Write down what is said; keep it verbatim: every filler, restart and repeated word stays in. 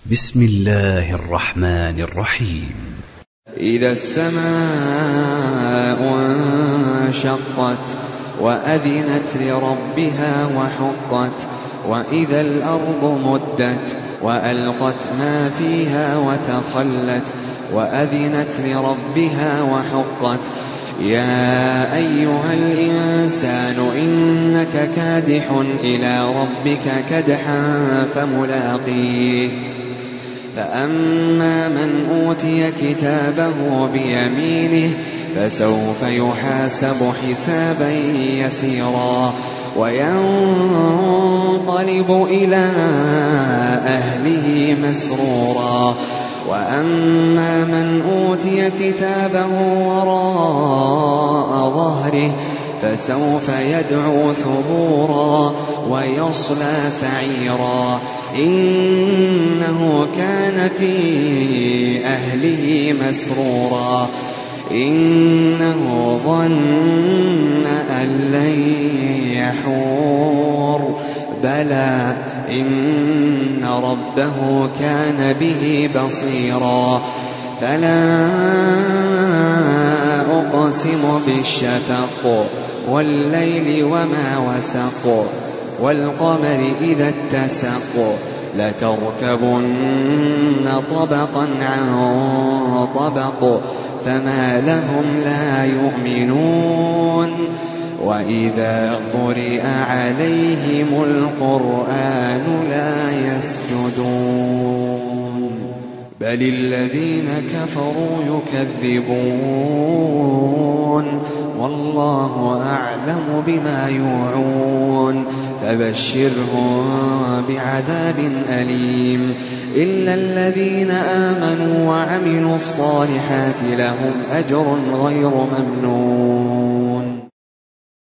بسم الله الرحمن الرحيم. إذا السماء انشقت وأذنت لربها وحقت وإذا الأرض مدت وألقت ما فيها وتخلت وأذنت لربها وحقت يا أيها الإنسان إنك كادح إلى ربك كدحا فملاقيه فأما من أوتي كتابه بيمينه فسوف يحاسب حسابا يسيرا وينقلب إلى أهله مسرورا وأما من أوتي كتابه وراء ظهره فسوف يدعو ثبورا ويصلى سعيرا إنه كان في أهله مسرورا إنه ظن أن لن يحور بلى إن ربه كان به بصيرا فلا أقسم بالشفق والليل وما وسق والقمر إذا اتسق لتركبن طبقا عن طبق فما لهم لا يؤمنون وإذا قرئ عليهم القرآن لا يسجدون بل الذين كفروا يكذبون والله أعلم بما يوعون فبشرهم بعذاب أليم إلا الذين آمنوا وعملوا الصالحات لهم أجر غير ممنون